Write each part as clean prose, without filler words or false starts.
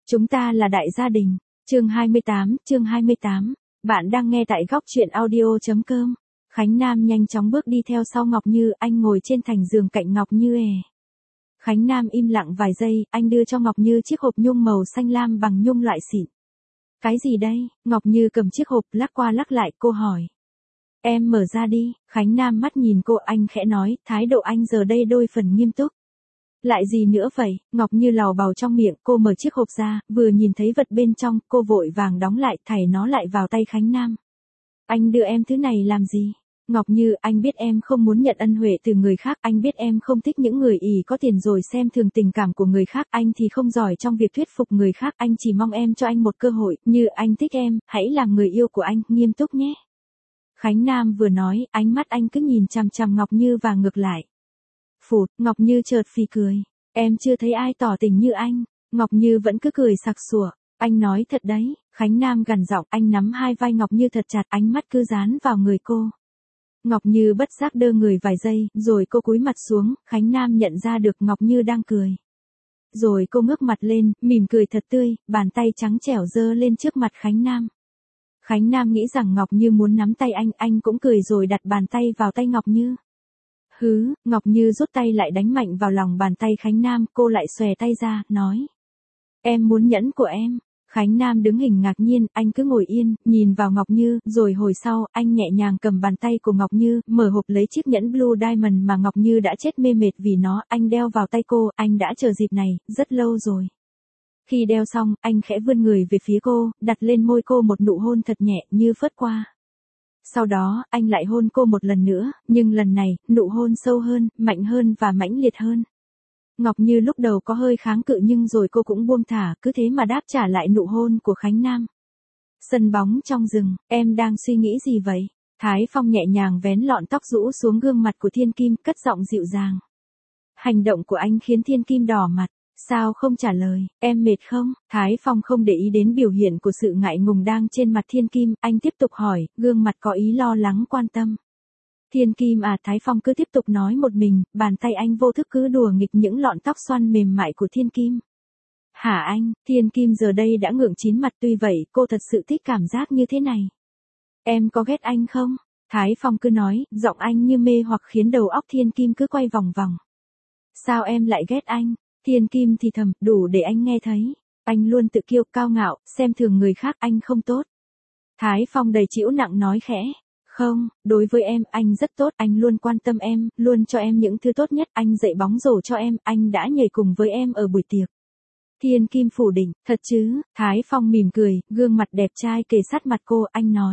Chúng ta là đại gia đình. Chương 28. Bạn đang nghe tại góc truyện audio.com. Khánh Nam nhanh chóng bước đi theo sau Ngọc Như, anh ngồi trên thành giường cạnh Ngọc Như. Khánh Nam im lặng vài giây, anh đưa cho Ngọc Như chiếc hộp nhung màu xanh lam bằng nhung loại xịn. Cái gì đây? Ngọc Như cầm chiếc hộp lắc qua lắc lại, cô hỏi. Em mở ra đi. Khánh Nam mắt nhìn cô, anh khẽ nói, thái độ anh giờ đây đôi phần nghiêm túc. Lại gì nữa vậy? Ngọc Như lào bào trong miệng, cô mở chiếc hộp ra, vừa nhìn thấy vật bên trong, cô vội vàng đóng lại, thảy nó lại vào tay Khánh Nam. Anh đưa em thứ này làm gì? Ngọc Như, anh biết em không muốn nhận ân huệ từ người khác, anh biết em không thích những người ỷ có tiền rồi xem thường tình cảm của người khác, anh thì không giỏi trong việc thuyết phục người khác, anh chỉ mong em cho anh một cơ hội, như anh thích em, hãy làm người yêu của anh, nghiêm túc nhé. Khánh Nam vừa nói, ánh mắt anh cứ nhìn chằm chằm Ngọc Như và ngược lại. Phụt, Ngọc Như chợt phì cười. Em chưa thấy ai tỏ tình như anh. Ngọc Như vẫn cứ cười sặc sụa. Anh nói thật đấy. Khánh Nam gằn giọng, anh nắm hai vai Ngọc Như thật chặt, ánh mắt cứ dán vào người cô. Ngọc Như bất giác đơ người vài giây, rồi cô cúi mặt xuống, Khánh Nam nhận ra được Ngọc Như đang cười. Rồi cô ngước mặt lên, mỉm cười thật tươi, bàn tay trắng trẻo giơ lên trước mặt Khánh Nam. Khánh Nam nghĩ rằng Ngọc Như muốn nắm tay anh cũng cười rồi đặt bàn tay vào tay Ngọc Như. Hứ, Ngọc Như rút tay lại đánh mạnh vào lòng bàn tay Khánh Nam, cô lại xòe tay ra, nói. Em muốn nhẫn của em. Khánh Nam đứng hình ngạc nhiên, anh cứ ngồi yên, nhìn vào Ngọc Như, rồi hồi sau, anh nhẹ nhàng cầm bàn tay của Ngọc Như, mở hộp lấy chiếc nhẫn Blue Diamond mà Ngọc Như đã chết mê mệt vì nó, anh đeo vào tay cô, anh đã chờ dịp này, rất lâu rồi. Khi đeo xong, anh khẽ vươn người về phía cô, đặt lên môi cô một nụ hôn thật nhẹ như phớt qua. Sau đó, anh lại hôn cô một lần nữa, nhưng lần này, nụ hôn sâu hơn, mạnh hơn và mãnh liệt hơn. Ngọc Như lúc đầu có hơi kháng cự nhưng rồi cô cũng buông thả, cứ thế mà đáp trả lại nụ hôn của Khánh Nam. Sân bóng trong rừng, em đang suy nghĩ gì vậy? Thái Phong nhẹ nhàng vén lọn tóc rũ xuống gương mặt của Thiên Kim, cất giọng dịu dàng. Hành động của anh khiến Thiên Kim đỏ mặt. Sao không trả lời, em mệt không? Thái Phong không để ý đến biểu hiện của sự ngại ngùng đang trên mặt Thiên Kim, anh tiếp tục hỏi, gương mặt có ý lo lắng quan tâm. Thiên Kim à, Thái Phong cứ tiếp tục nói một mình, bàn tay anh vô thức cứ đùa nghịch những lọn tóc xoăn mềm mại của Thiên Kim. Hả anh? Thiên Kim giờ đây đã ngượng chín mặt, tuy vậy cô thật sự thích cảm giác như thế này. Em có ghét anh không? Thái Phong cứ nói, giọng anh như mê hoặc khiến đầu óc Thiên Kim cứ quay vòng vòng. Sao em lại ghét anh? Thiên Kim thì thầm, đủ để anh nghe thấy. Anh luôn tự kiêu cao ngạo, xem thường người khác, anh không tốt. Thái Phong đầy chịu nặng nói khẽ. Không, đối với em, anh rất tốt, anh luôn quan tâm em, luôn cho em những thứ tốt nhất, anh dạy bóng rổ cho em, anh đã nhảy cùng với em ở buổi tiệc. Thiên Kim phủ định, thật chứ? Thái Phong mỉm cười, gương mặt đẹp trai kề sát mặt cô, anh nói.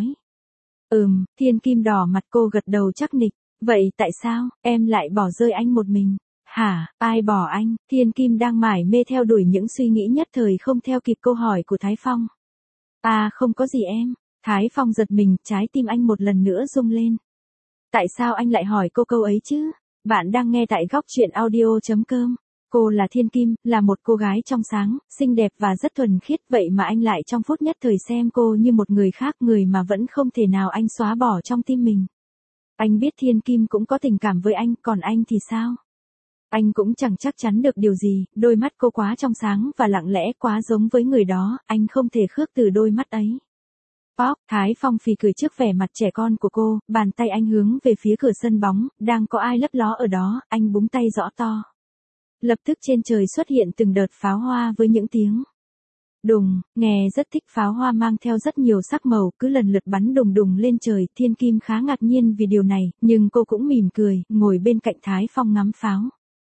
Thiên Kim đỏ mặt, cô gật đầu chắc nịch. Vậy tại sao, em lại bỏ rơi anh một mình? Hả, ai bỏ anh? Thiên Kim đang mải mê theo đuổi những suy nghĩ nhất thời không theo kịp câu hỏi của Thái Phong. À không có gì em. Thái Phong giật mình, trái tim anh một lần nữa rung lên. Tại sao anh lại hỏi cô câu ấy chứ? Bạn đang nghe tại góc truyện audio.com. Cô là Thiên Kim, là một cô gái trong sáng, xinh đẹp và rất thuần khiết, vậy mà anh lại trong phút nhất thời xem cô như một người khác, người mà vẫn không thể nào anh xóa bỏ trong tim mình. Anh biết Thiên Kim cũng có tình cảm với anh, còn anh thì sao? Anh cũng chẳng chắc chắn được điều gì, đôi mắt cô quá trong sáng và lặng lẽ quá giống với người đó, anh không thể khước từ đôi mắt ấy. Pop, Thái Phong phì cười trước vẻ mặt trẻ con của cô, bàn tay anh hướng về phía cửa sân bóng, đang có ai lấp ló ở đó, anh búng tay rõ to. Lập tức trên trời xuất hiện từng đợt pháo hoa với những tiếng đùng, nghe rất thích, pháo hoa mang theo rất nhiều sắc màu, cứ lần lượt bắn đùng đùng lên trời, Thiên Kim khá ngạc nhiên vì điều này, nhưng cô cũng mỉm cười, ngồi bên cạnh Thái Phong ngắm pháo.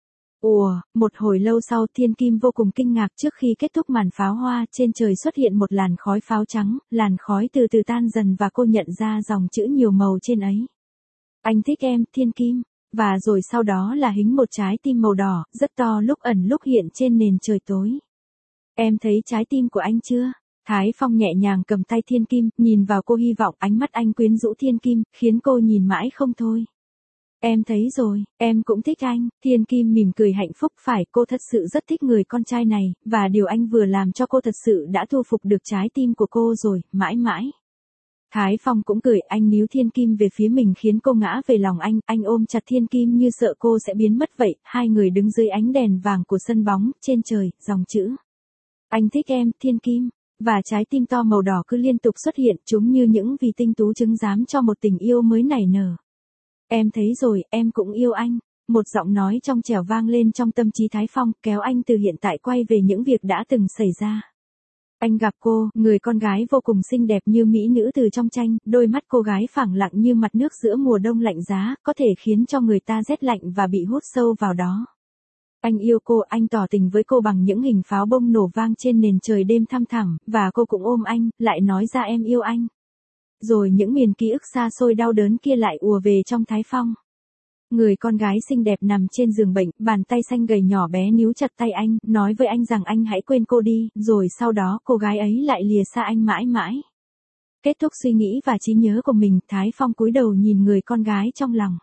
Một hồi lâu sau Thiên Kim vô cùng kinh ngạc trước khi kết thúc màn pháo hoa, trên trời xuất hiện một làn khói pháo trắng, làn khói từ từ tan dần và cô nhận ra dòng chữ nhiều màu trên ấy. Anh thích em, Thiên Kim. Và rồi sau đó là hình một trái tim màu đỏ, rất to lúc ẩn lúc hiện trên nền trời tối. Em thấy trái tim của anh chưa? Thái Phong nhẹ nhàng cầm tay Thiên Kim, nhìn vào cô hy vọng, ánh mắt anh quyến rũ Thiên Kim, khiến cô nhìn mãi không thôi. Em thấy rồi, em cũng thích anh. Thiên Kim mỉm cười hạnh phúc, phải, cô thật sự rất thích người con trai này, và điều anh vừa làm cho cô thật sự đã thu phục được trái tim của cô rồi, mãi mãi. Thái Phong cũng cười, anh níu Thiên Kim về phía mình khiến cô ngã về lòng anh ôm chặt Thiên Kim như sợ cô sẽ biến mất vậy, hai người đứng dưới ánh đèn vàng của sân bóng, trên trời, dòng chữ. Anh thích em, Thiên Kim. Và trái tim to màu đỏ cứ liên tục xuất hiện, chúng như những vì tinh tú trứng giám cho một tình yêu mới nảy nở. Em thấy rồi, em cũng yêu anh. Một giọng nói trong trẻo vang lên trong tâm trí Thái Phong, kéo anh từ hiện tại quay về những việc đã từng xảy ra. Anh gặp cô, người con gái vô cùng xinh đẹp như mỹ nữ từ trong tranh, đôi mắt cô gái phẳng lặng như mặt nước giữa mùa đông lạnh giá, có thể khiến cho người ta rét lạnh và bị hút sâu vào đó. Anh yêu cô, anh tỏ tình với cô bằng những hình pháo bông nổ vang trên nền trời đêm thăm thẳm, và cô cũng ôm anh, lại nói ra em yêu anh. Rồi những miền ký ức xa xôi đau đớn kia lại ùa về trong Thái Phong. Người con gái xinh đẹp nằm trên giường bệnh, bàn tay xanh gầy nhỏ bé níu chặt tay anh, nói với anh rằng anh hãy quên cô đi, rồi sau đó cô gái ấy lại lìa xa anh mãi mãi. Kết thúc suy nghĩ và trí nhớ của mình, Thái Phong cúi đầu nhìn người con gái trong lòng.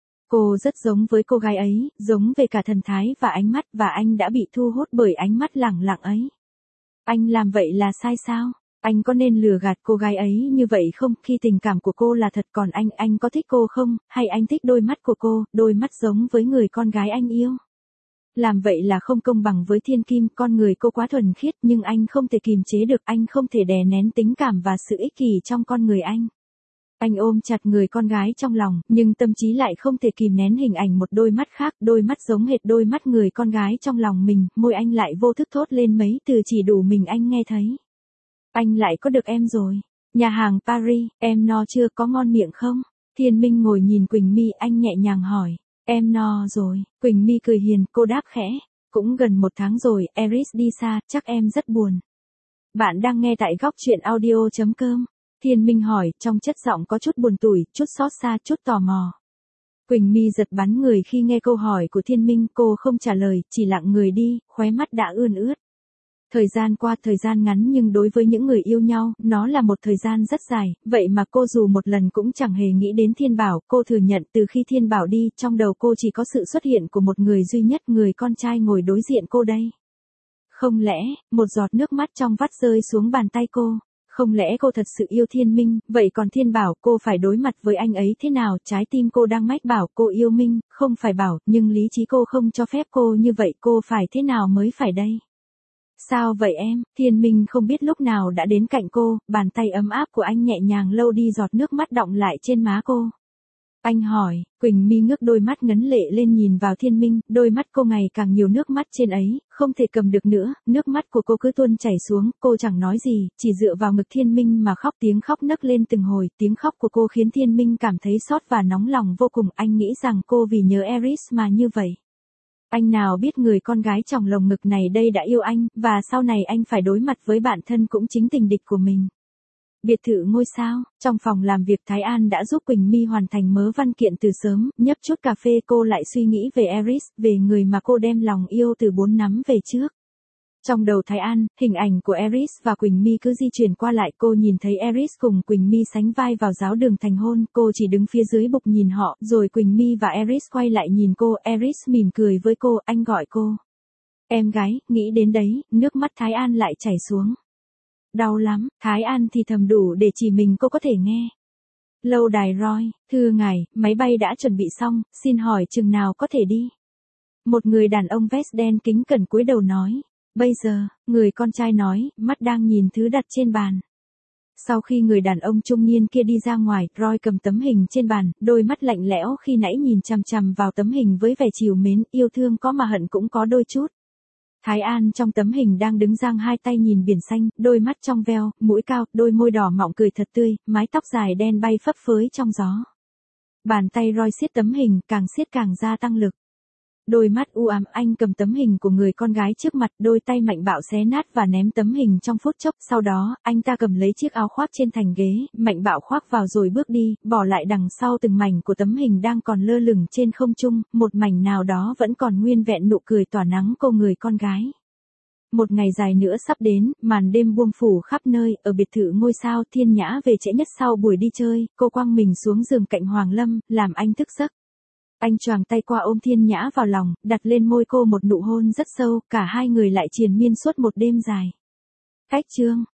Cô rất giống với cô gái ấy, giống về cả thần thái và ánh mắt, và anh đã bị thu hút bởi ánh mắt lẳng lặng ấy. Anh làm vậy là sai sao? Anh có nên lừa gạt cô gái ấy như vậy không? Khi tình cảm của cô là thật, còn anh có thích cô không? Hay anh thích đôi mắt của cô, đôi mắt giống với người con gái anh yêu? Làm vậy là không công bằng với Thiên Kim, con người cô quá thuần khiết, nhưng anh không thể kìm chế được, anh không thể đè nén tình cảm và sự ích kỷ trong con người anh. Anh ôm chặt người con gái trong lòng, nhưng tâm trí lại không thể kìm nén hình ảnh một đôi mắt khác, đôi mắt giống hệt đôi mắt người con gái trong lòng mình, môi anh lại vô thức thốt lên mấy từ chỉ đủ mình anh nghe thấy. Anh lại có được em rồi. Nhà hàng Paris, em no chưa, có ngon miệng không? Thiên Minh ngồi nhìn Quỳnh My, anh nhẹ nhàng hỏi. Em no rồi. Quỳnh My cười hiền, cô đáp khẽ. Cũng gần 1 tháng rồi, Eris đi xa, chắc em rất buồn. Bạn đang nghe tại góc truyện audio.com. Thiên Minh hỏi, trong chất giọng có chút buồn tủi, chút xót xa, chút tò mò. Quỳnh My giật bắn người khi nghe câu hỏi của Thiên Minh, cô không trả lời, chỉ lặng người đi, khóe mắt đã ươn ướt. Thời gian qua, thời gian ngắn nhưng đối với những người yêu nhau, nó là một thời gian rất dài, vậy mà cô dù một lần cũng chẳng hề nghĩ đến Thiên Bảo, cô thừa nhận từ khi Thiên Bảo đi, trong đầu cô chỉ có sự xuất hiện của một người duy nhất, người con trai ngồi đối diện cô đây. Không lẽ, một giọt nước mắt trong vắt rơi xuống bàn tay cô? Không lẽ cô thật sự yêu Thiên Minh, vậy còn Thiên Bảo, cô phải đối mặt với anh ấy thế nào? Trái tim cô đang mách bảo cô yêu Minh, không phải bảo, nhưng lý trí cô không cho phép cô như vậy, cô phải thế nào mới phải đây? Sao vậy em? Thiên Minh không biết lúc nào đã đến cạnh cô, bàn tay ấm áp của anh nhẹ nhàng lau đi giọt nước mắt đọng lại trên má cô. Anh hỏi, Quỳnh My ngước đôi mắt ngấn lệ lên nhìn vào Thiên Minh, đôi mắt cô ngày càng nhiều nước mắt trên ấy, không thể cầm được nữa, nước mắt của cô cứ tuôn chảy xuống, cô chẳng nói gì, chỉ dựa vào ngực Thiên Minh mà khóc, tiếng khóc nấc lên từng hồi, tiếng khóc của cô khiến Thiên Minh cảm thấy xót và nóng lòng vô cùng, anh nghĩ rằng cô vì nhớ Eris mà như vậy. Anh nào biết người con gái trong lồng ngực này đây đã yêu anh, và sau này anh phải đối mặt với bản thân cũng chính tình địch của mình. Biệt thự ngôi sao, trong phòng làm việc Thái An đã giúp Quỳnh My hoàn thành mớ văn kiện từ sớm, nhấp chút cà phê cô lại suy nghĩ về Eris, về người mà cô đem lòng yêu từ 4 năm về trước. Trong đầu Thái An, hình ảnh của Eris và Quỳnh My cứ di chuyển qua lại, cô nhìn thấy Eris cùng Quỳnh My sánh vai vào giáo đường thành hôn, cô chỉ đứng phía dưới bục nhìn họ, rồi Quỳnh My và Eris quay lại nhìn cô, Eris mỉm cười với cô, anh gọi cô. Em gái, nghĩ đến đấy, nước mắt Thái An lại chảy xuống. Đau lắm, Thái An thì thầm đủ để chỉ mình cô có thể nghe. Lâu đài Roy, thưa ngài, máy bay đã chuẩn bị xong, xin hỏi chừng nào có thể đi. Một người đàn ông vest đen kính cẩn cúi đầu nói. Bây giờ, người con trai nói, mắt đang nhìn thứ đặt trên bàn. Sau khi người đàn ông trung niên kia đi ra ngoài, Roy cầm tấm hình trên bàn, đôi mắt lạnh lẽo khi nãy nhìn chằm chằm vào tấm hình với vẻ trìu mến, yêu thương có mà hận cũng có đôi chút. Thái An trong tấm hình đang đứng giang hai tay nhìn biển xanh, đôi mắt trong veo, mũi cao, đôi môi đỏ mọng cười thật tươi, mái tóc dài đen bay phấp phới trong gió. Bàn tay Roy siết tấm hình, càng siết càng gia tăng lực. Đôi mắt u ám, anh cầm tấm hình của người con gái trước mặt, đôi tay mạnh bạo xé nát và ném tấm hình trong phút chốc, sau đó, anh ta cầm lấy chiếc áo khoác trên thành ghế, mạnh bạo khoác vào rồi bước đi, bỏ lại đằng sau từng mảnh của tấm hình đang còn lơ lửng trên không trung, một mảnh nào đó vẫn còn nguyên vẹn nụ cười tỏa nắng cô người con gái. Một ngày dài nữa sắp đến, màn đêm buông phủ khắp nơi, ở biệt thự ngôi sao, Thiên Nhã về trễ nhất sau buổi đi chơi, cô quăng mình xuống giường cạnh Hoàng Lâm, làm anh thức giấc. Anh choàng tay qua ôm Thiên Nhã vào lòng, đặt lên môi cô một nụ hôn rất sâu, cả hai người lại triền miên suốt một đêm dài. Cách chương